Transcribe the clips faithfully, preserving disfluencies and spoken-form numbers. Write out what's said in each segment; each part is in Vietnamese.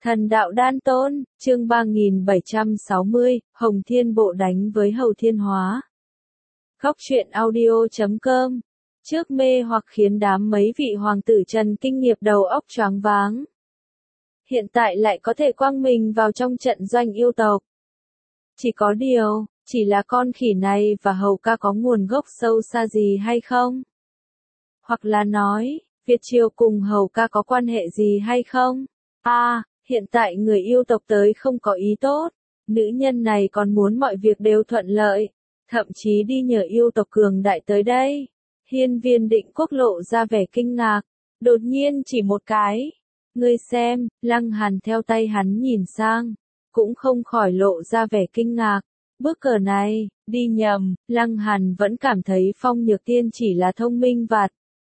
Thần đạo đan tôn, chương ba nghìn bảy trăm sáu mươi, Hồng Thiên Bộ đánh với Hầu Thiên Hóa. Góc truyện audio chấm com. Trước mê hoặc khiến đám mấy vị hoàng tử Trần Kinh Nghiệp đầu óc choáng váng. Hiện tại lại có thể quăng mình vào trong trận doanh yêu tộc. Chỉ có điều, chỉ là con khỉ này và Hầu ca có nguồn gốc sâu xa gì hay không? Hoặc là nói, Việt Triều cùng Hầu ca có quan hệ gì hay không? À, hiện tại người yêu tộc tới không có ý tốt, nữ nhân này còn muốn mọi việc đều thuận lợi, thậm chí đi nhờ yêu tộc cường đại tới đây. Hiên Viên Định Quốc lộ ra vẻ kinh ngạc, đột nhiên chỉ một cái. Ngươi xem, Lăng Hàn theo tay hắn nhìn sang, cũng không khỏi lộ ra vẻ kinh ngạc. Bước cờ này, đi nhầm, Lăng Hàn vẫn cảm thấy Phong Nhược Tiên chỉ là thông minh vặt.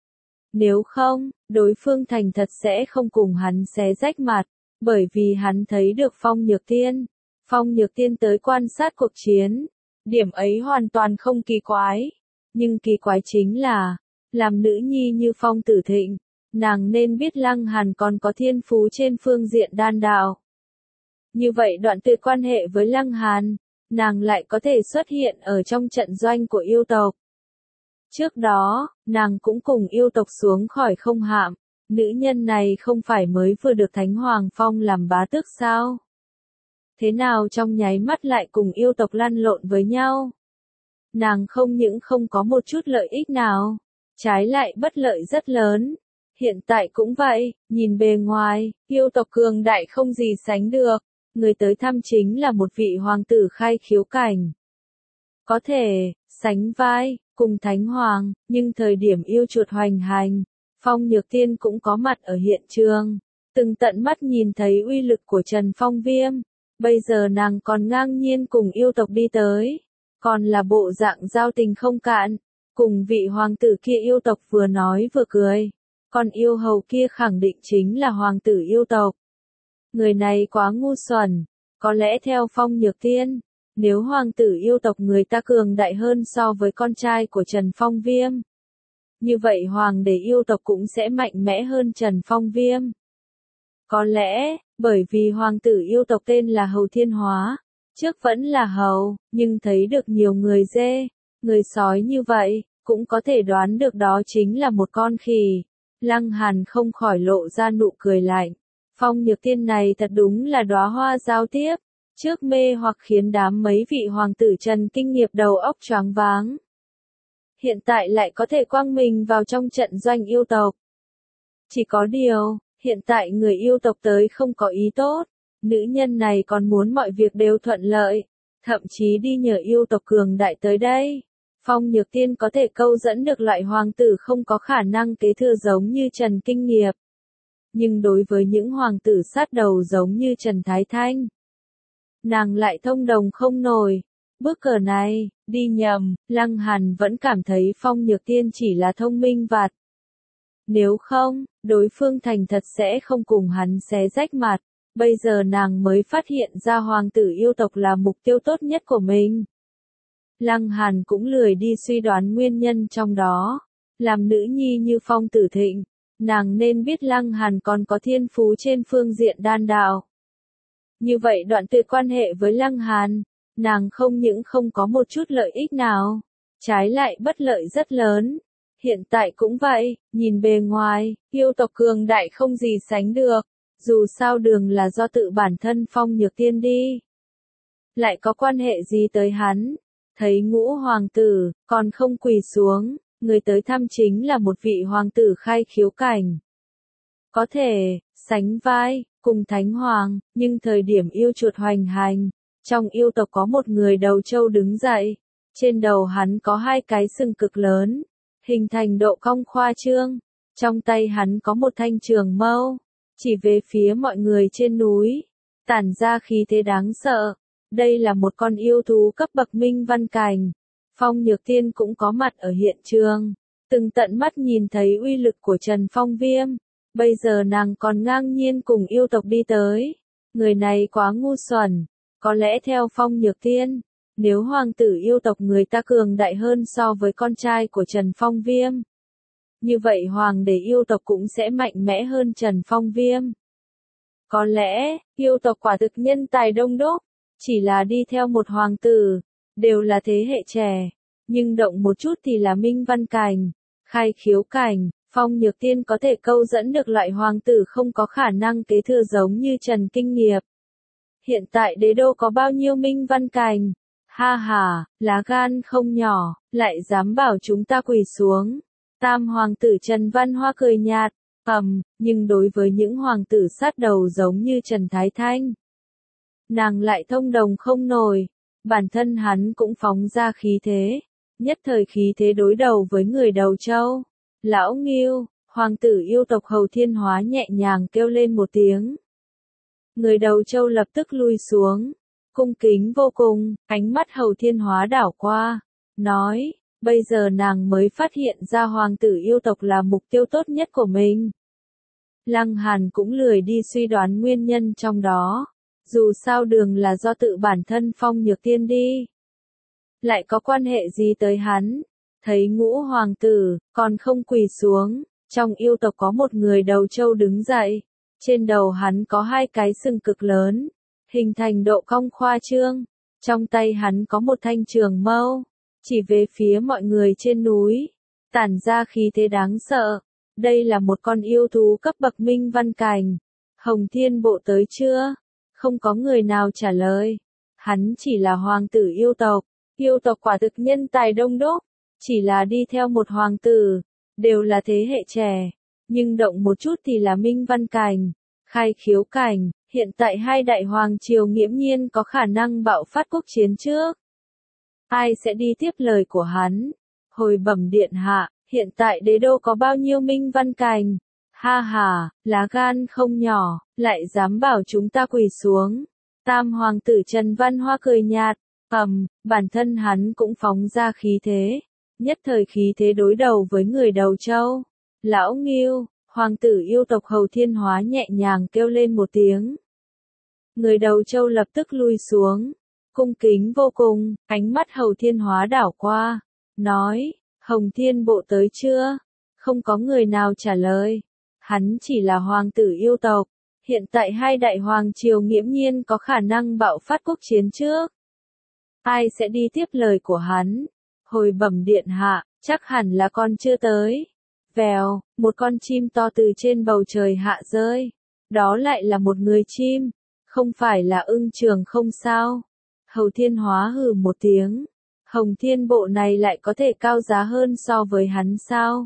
Nếu không, đối phương thành thật sẽ không cùng hắn xé rách mặt, bởi vì hắn thấy được Phong Nhược Tiên. Phong Nhược Tiên tới quan sát cuộc chiến, điểm ấy hoàn toàn không kỳ quái. Nhưng kỳ quái chính là, làm nữ nhi như Phong Tử Thịnh, nàng nên biết Lăng Hàn còn có thiên phú trên phương diện đan đạo. Như vậy đoạn tuyệt quan hệ với Lăng Hàn, nàng lại có thể xuất hiện ở trong trận doanh của yêu tộc. Trước đó, nàng cũng cùng yêu tộc xuống khỏi không hạm, nữ nhân này không phải mới vừa được Thánh Hoàng Phong làm bá tước sao? Thế nào trong nháy mắt lại cùng yêu tộc lăn lộn với nhau? Nàng không những không có một chút lợi ích nào, trái lại bất lợi rất lớn. Hiện tại cũng vậy, nhìn bề ngoài, yêu tộc cường đại không gì sánh được, người tới thăm chính là một vị hoàng tử khai khiếu cảnh. Có thể, sánh vai, cùng Thánh Hoàng, nhưng thời điểm yêu chuột hoành hành, Phong Nhược Tiên cũng có mặt ở hiện trường, từng tận mắt nhìn thấy uy lực của Trần Phong Viêm, bây giờ nàng còn ngang nhiên cùng yêu tộc đi tới, còn là bộ dạng giao tình không cạn, cùng vị hoàng tử kia yêu tộc vừa nói vừa cười, còn yêu hầu kia khẳng định chính là hoàng tử yêu tộc. Người này quá ngu xuẩn, có lẽ theo Phong Nhược Tiên, nếu hoàng tử yêu tộc người ta cường đại hơn so với con trai của Trần Phong Viêm, như vậy hoàng đế yêu tộc cũng sẽ mạnh mẽ hơn Trần Phong Viêm. Có lẽ, bởi vì hoàng tử yêu tộc tên là Hầu Thiên Hóa, trước vẫn là hầu, nhưng thấy được nhiều người dê, người sói như vậy, cũng có thể đoán được đó chính là một con khỉ. Lăng Hàn không khỏi lộ ra nụ cười lạnh. Phong Nhược Tiên này thật đúng là đóa hoa giao tiếp, trước mê hoặc khiến đám mấy vị hoàng tử Trần Kinh Nghiệp đầu óc choáng váng. Hiện tại lại có thể quăng mình vào trong trận doanh yêu tộc. Chỉ có điều, hiện tại người yêu tộc tới không có ý tốt, nữ nhân này còn muốn mọi việc đều thuận lợi, thậm chí đi nhờ yêu tộc cường đại tới đây. Phong Nhược Tiên có thể câu dẫn được loại hoàng tử không có khả năng kế thừa giống như Trần Kinh Nghiệp. Nhưng đối với những hoàng tử sát đầu giống như Trần Thái Thanh, nàng lại thông đồng không nổi. Bước cờ này, đi nhầm, Lăng Hàn vẫn cảm thấy Phong Nhược Tiên chỉ là thông minh vặt. Nếu không, đối phương thành thật sẽ không cùng hắn xé rách mặt. Bây giờ nàng mới phát hiện ra hoàng tử yêu tộc là mục tiêu tốt nhất của mình. Lăng Hàn cũng lười đi suy đoán nguyên nhân trong đó. Làm nữ nhi như Phong Tử Thịnh, nàng nên biết Lăng Hàn còn có thiên phú trên phương diện đan đạo. Như vậy đoạn tuyệt quan hệ với Lăng Hàn, nàng không những không có một chút lợi ích nào, trái lại bất lợi rất lớn. Hiện tại cũng vậy, nhìn bề ngoài, yêu tộc cường đại không gì sánh được, dù sao đường là do tự bản thân Phong Nhược Tiên đi. Lại có quan hệ gì tới hắn? Thấy ngũ hoàng tử, còn không quỳ xuống, người tới thăm chính là một vị hoàng tử khai khiếu cảnh. Có thể, sánh vai, cùng Thánh Hoàng, nhưng thời điểm yêu chuột hoành hành, trong yêu tộc có một người đầu trâu đứng dậy, trên đầu hắn có hai cái sừng cực lớn, hình thành độ cong khoa trương, trong tay hắn có một thanh trường mâu, chỉ về phía mọi người trên núi, tản ra khí thế đáng sợ. Đây là một con yêu thú cấp bậc minh văn cảnh. Phong Nhược Tiên cũng có mặt ở hiện trường, từng tận mắt nhìn thấy uy lực của Trần Phong Viêm. Bây giờ nàng còn ngang nhiên cùng yêu tộc đi tới. Người này quá ngu xuẩn. Có lẽ theo Phong Nhược Tiên, nếu hoàng tử yêu tộc người ta cường đại hơn so với con trai của Trần Phong Viêm, như vậy hoàng đế yêu tộc cũng sẽ mạnh mẽ hơn Trần Phong Viêm. Có lẽ, yêu tộc quả thực nhân tài đông đúc, chỉ là đi theo một hoàng tử, đều là thế hệ trẻ, nhưng động một chút thì là minh văn cảnh, khai khiếu cảnh, Phong Nhược Tiên có thể câu dẫn được loại hoàng tử không có khả năng kế thừa giống như Trần Kinh Nghiệp. Hiện tại đế đô có bao nhiêu minh văn cảnh? Ha ha, lá gan không nhỏ, lại dám bảo chúng ta quỳ xuống. Tam hoàng tử Trần Văn Hoa cười nhạt, ầm, nhưng đối với những hoàng tử sát đầu giống như Trần Thái Thanh, nàng lại thông đồng không nổi, bản thân hắn cũng phóng ra khí thế, nhất thời khí thế đối đầu với người đầu châu. Lão Ngưu, hoàng tử yêu tộc Hầu Thiên Hóa nhẹ nhàng kêu lên một tiếng. Người đầu châu lập tức lui xuống, cung kính vô cùng, ánh mắt Hầu Thiên Hóa đảo qua, nói, bây giờ nàng mới phát hiện ra hoàng tử yêu tộc là mục tiêu tốt nhất của mình. Lăng Hàn cũng lười đi suy đoán nguyên nhân trong đó, dù sao đường là do tự bản thân Phong Nhược Tiên đi. Lại có quan hệ gì tới hắn? Thấy ngũ hoàng tử, còn không quỳ xuống, trong yêu tộc có một người đầu trâu đứng dậy, trên đầu hắn có hai cái sừng cực lớn, hình thành độ cong khoa trương, trong tay hắn có một thanh trường mâu, chỉ về phía mọi người trên núi, tản ra khí thế đáng sợ. Đây là một con yêu thú cấp bậc minh văn cảnh. Hồng Thiên Bộ tới chưa? Không có người nào trả lời. Hắn chỉ là hoàng tử yêu tộc, yêu tộc quả thực nhân tài đông đúc, chỉ là đi theo một hoàng tử, đều là thế hệ trẻ, nhưng động một chút thì là minh văn cảnh, khai khiếu cảnh, hiện tại hai đại hoàng triều nghiễm nhiên có khả năng bạo phát quốc chiến trước. Ai sẽ đi tiếp lời của hắn? Hồi bẩm điện hạ, hiện tại đế đô có bao nhiêu minh văn cảnh? Ha ha, lá gan không nhỏ, lại dám bảo chúng ta quỳ xuống. Tam hoàng tử Trần Văn Hoa cười nhạt, ầm, bản thân hắn cũng phóng ra khí thế, nhất thời khí thế đối đầu với người đầu châu. Lão Ngưu, hoàng tử yêu tộc Hầu Thiên Hóa nhẹ nhàng kêu lên một tiếng. Người đầu châu lập tức lui xuống, cung kính vô cùng, ánh mắt Hầu Thiên Hóa đảo qua, nói, Hồng Thiên Bộ tới chưa? Không có người nào trả lời. Hắn chỉ là hoàng tử yêu tộc, hiện tại hai đại hoàng triều nghiễm nhiên có khả năng bạo phát quốc chiến trước. Ai sẽ đi tiếp lời của hắn? Hồi bẩm điện hạ, chắc hẳn là con chưa tới. Vèo, một con chim to từ trên bầu trời hạ rơi. Đó lại là một người chim, không phải là Ưng Trường không sao? Hầu Thiên Hóa hừ một tiếng. Hồng Thiên Bộ này lại có thể cao giá hơn so với hắn sao?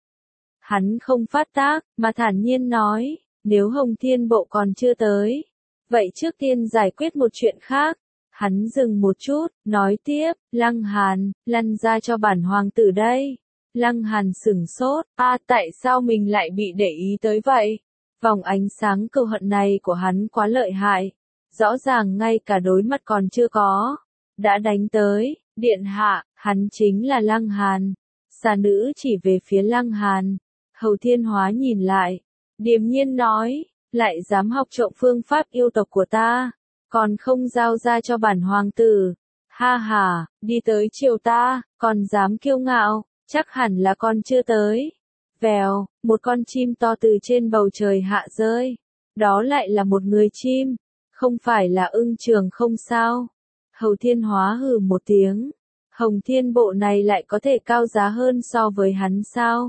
Hắn không phát tác, mà thản nhiên nói, nếu Hồng Thiên Bộ còn chưa tới, vậy trước tiên giải quyết một chuyện khác. Hắn dừng một chút, nói tiếp, Lăng Hàn, lăn ra cho bản hoàng tử đây. Lăng Hàn sửng sốt, a à, tại sao mình lại bị để ý tới vậy? Vòng ánh sáng cừu hận này của hắn quá lợi hại, rõ ràng ngay cả đối mặt còn chưa có, đã đánh tới. Điện hạ, hắn chính là Lăng Hàn. Xà nữ chỉ về phía Lăng Hàn. Hầu Thiên Hóa nhìn lại, điềm nhiên nói, lại dám học trộm phương pháp yêu tộc của ta, còn không giao ra cho bản hoàng tử. Ha ha, đi tới triều ta, còn dám kiêu ngạo, chắc hẳn là con chưa tới. Vèo, một con chim to từ trên bầu trời hạ rơi. Đó lại là một người chim, không phải là Ưng Trường không sao? Hầu Thiên Hóa hừ một tiếng. Hồng Thiên Bộ này lại có thể cao giá hơn so với hắn sao?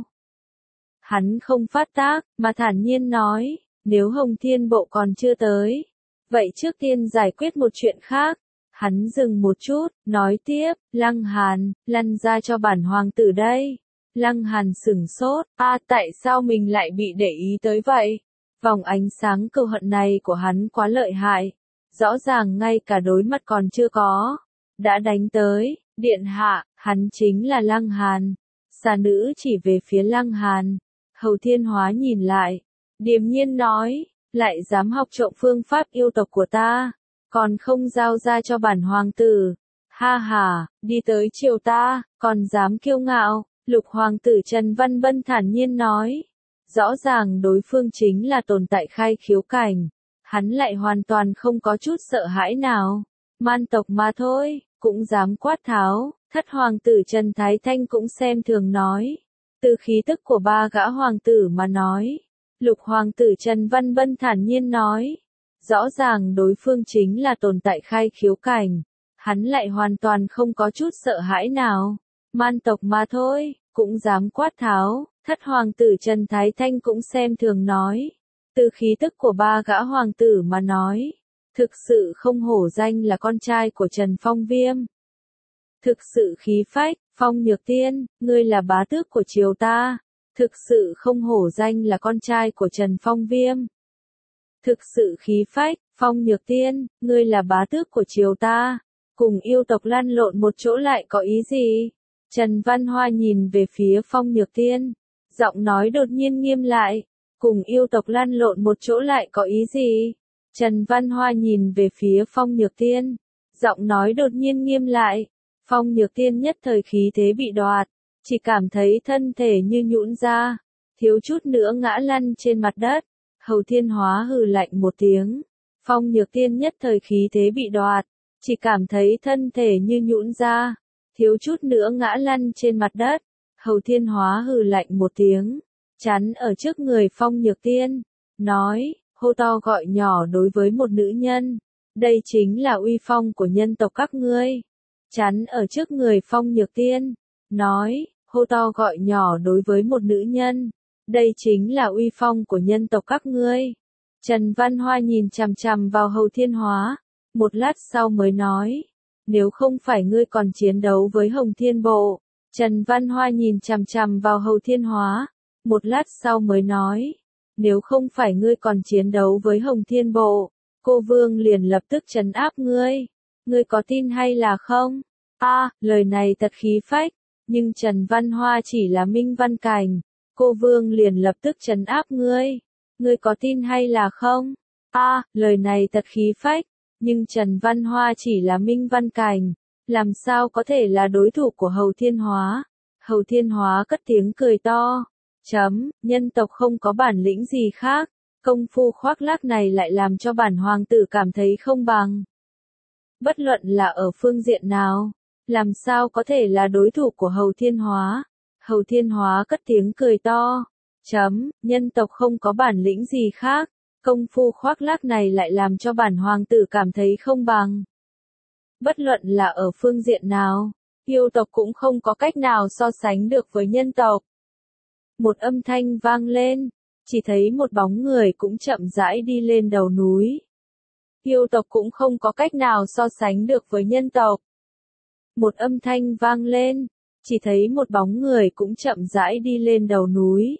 Hắn không phát tác, mà thản nhiên nói, nếu Hồng Thiên Bộ còn chưa tới, vậy trước tiên giải quyết một chuyện khác. Hắn dừng một chút, nói tiếp, Lăng Hàn, lăn ra cho bản hoàng tử đây. Lăng Hàn sửng sốt, a à, tại sao mình lại bị để ý tới vậy? Vòng ánh sáng cừu hận này của hắn quá lợi hại, rõ ràng ngay cả đối mặt còn chưa có, đã đánh tới. Điện hạ, hắn chính là Lăng Hàn. Xà nữ chỉ về phía Lăng Hàn. Hầu Thiên Hóa nhìn lại, điềm nhiên nói, lại dám học trộm phương pháp yêu tộc của ta, còn không giao ra cho bản hoàng tử. Ha ha, đi tới triều ta, còn dám kiêu ngạo. Lục hoàng tử Trần Văn Bân thản nhiên nói, rõ ràng đối phương chính là tồn tại khai khiếu cảnh, hắn lại hoàn toàn không có chút sợ hãi nào. Man tộc mà thôi, cũng dám quát tháo. Thất hoàng tử Trần Thái Thanh cũng xem thường nói, từ khí tức của ba gã hoàng tử mà nói. Lục hoàng tử Trần Văn Bân thản nhiên nói, Rõ ràng đối phương chính là tồn tại khai khiếu cảnh. Hắn lại hoàn toàn không có chút sợ hãi nào. Man tộc mà thôi, cũng dám quát tháo. Thất hoàng tử Trần Thái Thanh cũng xem thường nói. Từ khí tức của ba gã hoàng tử mà nói. Thực sự không hổ danh là con trai của Trần Phong Viêm. Thực sự khí phách, Phong Nhược Tiên, ngươi là bá tước của triều ta. Thực sự không hổ danh là con trai của Trần Phong Viêm. Thực sự khí phách, Phong Nhược Tiên, ngươi là bá tước của triều ta. Cùng yêu tộc lăn lộn một chỗ lại có ý gì? Trần Văn Hoa nhìn về phía Phong Nhược Tiên. Giọng nói đột nhiên nghiêm lại. Cùng yêu tộc lăn lộn một chỗ lại có ý gì? Trần Văn Hoa nhìn về phía Phong Nhược Tiên. Giọng nói đột nhiên nghiêm lại. Phong Nhược Tiên nhất thời khí thế bị đoạt. Chỉ cảm thấy thân thể như nhũn ra. Thiếu chút nữa ngã lăn trên mặt đất. Hầu Thiên Hóa hừ lạnh một tiếng. Phong Nhược Tiên nhất thời khí thế bị đoạt. Chỉ cảm thấy thân thể như nhũn ra. Thiếu chút nữa ngã lăn trên mặt đất. Hầu Thiên Hóa hừ lạnh một tiếng. Chắn ở trước người Phong Nhược Tiên. Nói, hô to gọi nhỏ đối với một nữ nhân. Đây chính là uy phong của nhân tộc các ngươi. Chắn ở trước người Phong Nhược Tiên. Nói, hô to gọi nhỏ đối với một nữ nhân. Đây chính là uy phong của nhân tộc các ngươi. Trần Văn Hoa nhìn chằm chằm vào Hầu Thiên Hóa. Một lát sau mới nói. Nếu không phải ngươi còn chiến đấu với Hồng Thiên Bộ. Trần Văn Hoa nhìn chằm chằm vào Hầu Thiên Hóa. Một lát sau mới nói. Nếu không phải ngươi còn chiến đấu với Hồng Thiên Bộ. Cô Vương liền lập tức trấn áp ngươi. Ngươi có tin hay là không? A, à, lời này thật khí phách. Nhưng Trần Văn Hoa chỉ là minh văn cảnh. Cô Vương liền lập tức trấn áp ngươi. Ngươi có tin hay là không? A, à, lời này thật khí phách. Nhưng Trần Văn Hoa chỉ là minh văn cảnh. Làm sao có thể là đối thủ của Hầu Thiên Hóa? Hầu Thiên Hóa cất tiếng cười to. Chấm, nhân tộc không có bản lĩnh gì khác. Công phu khoác lác này lại làm cho bản hoàng tử cảm thấy không bằng. Bất luận là ở phương diện nào. Làm sao có thể là đối thủ của Hầu Thiên Hóa? Hầu Thiên Hóa cất tiếng cười to. Chấm, nhân tộc không có bản lĩnh gì khác. Công phu khoác lác này lại làm cho bản hoàng tử cảm thấy không bằng. Bất luận là ở phương diện nào, yêu tộc cũng không có cách nào so sánh được với nhân tộc. Một âm thanh vang lên, chỉ thấy một bóng người cũng chậm rãi đi lên đầu núi. Yêu tộc cũng không có cách nào so sánh được với nhân tộc. Một âm thanh vang lên, chỉ thấy một bóng người cũng chậm rãi đi lên đầu núi.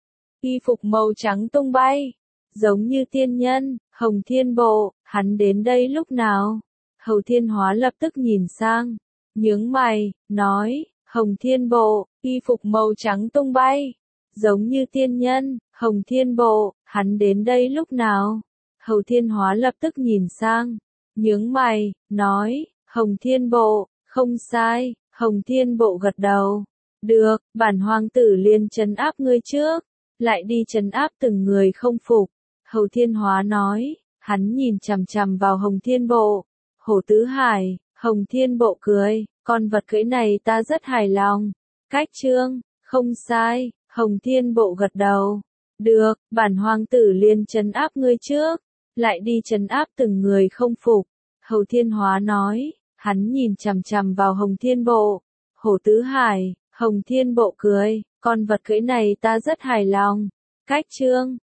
Y phục màu trắng tung bay, giống như tiên nhân, Hồng Thiên Bộ, hắn đến đây lúc nào? Hầu Thiên Hóa lập tức nhìn sang, nhướng mày, nói, Hồng Thiên Bộ, y phục màu trắng tung bay, giống như tiên nhân, Hồng Thiên Bộ, hắn đến đây lúc nào? Hầu Thiên Hóa lập tức nhìn sang, nhướng mày, nói, Hồng Thiên Bộ, không sai, Hồng Thiên Bộ gật đầu. Được, bản hoàng tử liền trấn áp ngươi trước, lại đi trấn áp từng người không phục. Hầu Thiên Hóa nói, hắn nhìn chằm chằm vào Hồng Thiên Bộ. Hổ Tứ Hải, Hồng Thiên Bộ cười, con vật cưỡi này ta rất hài lòng. Cách chương, không sai, Hồng Thiên Bộ gật đầu. Được, bản hoàng tử liền trấn áp ngươi trước, lại đi trấn áp từng người không phục. Hầu Thiên Hóa nói, hắn nhìn chằm chằm vào Hồng Thiên Bộ. Hổ Tứ Hải, Hồng Thiên Bộ cười, con vật cưỡi này ta rất hài lòng. Cách chương,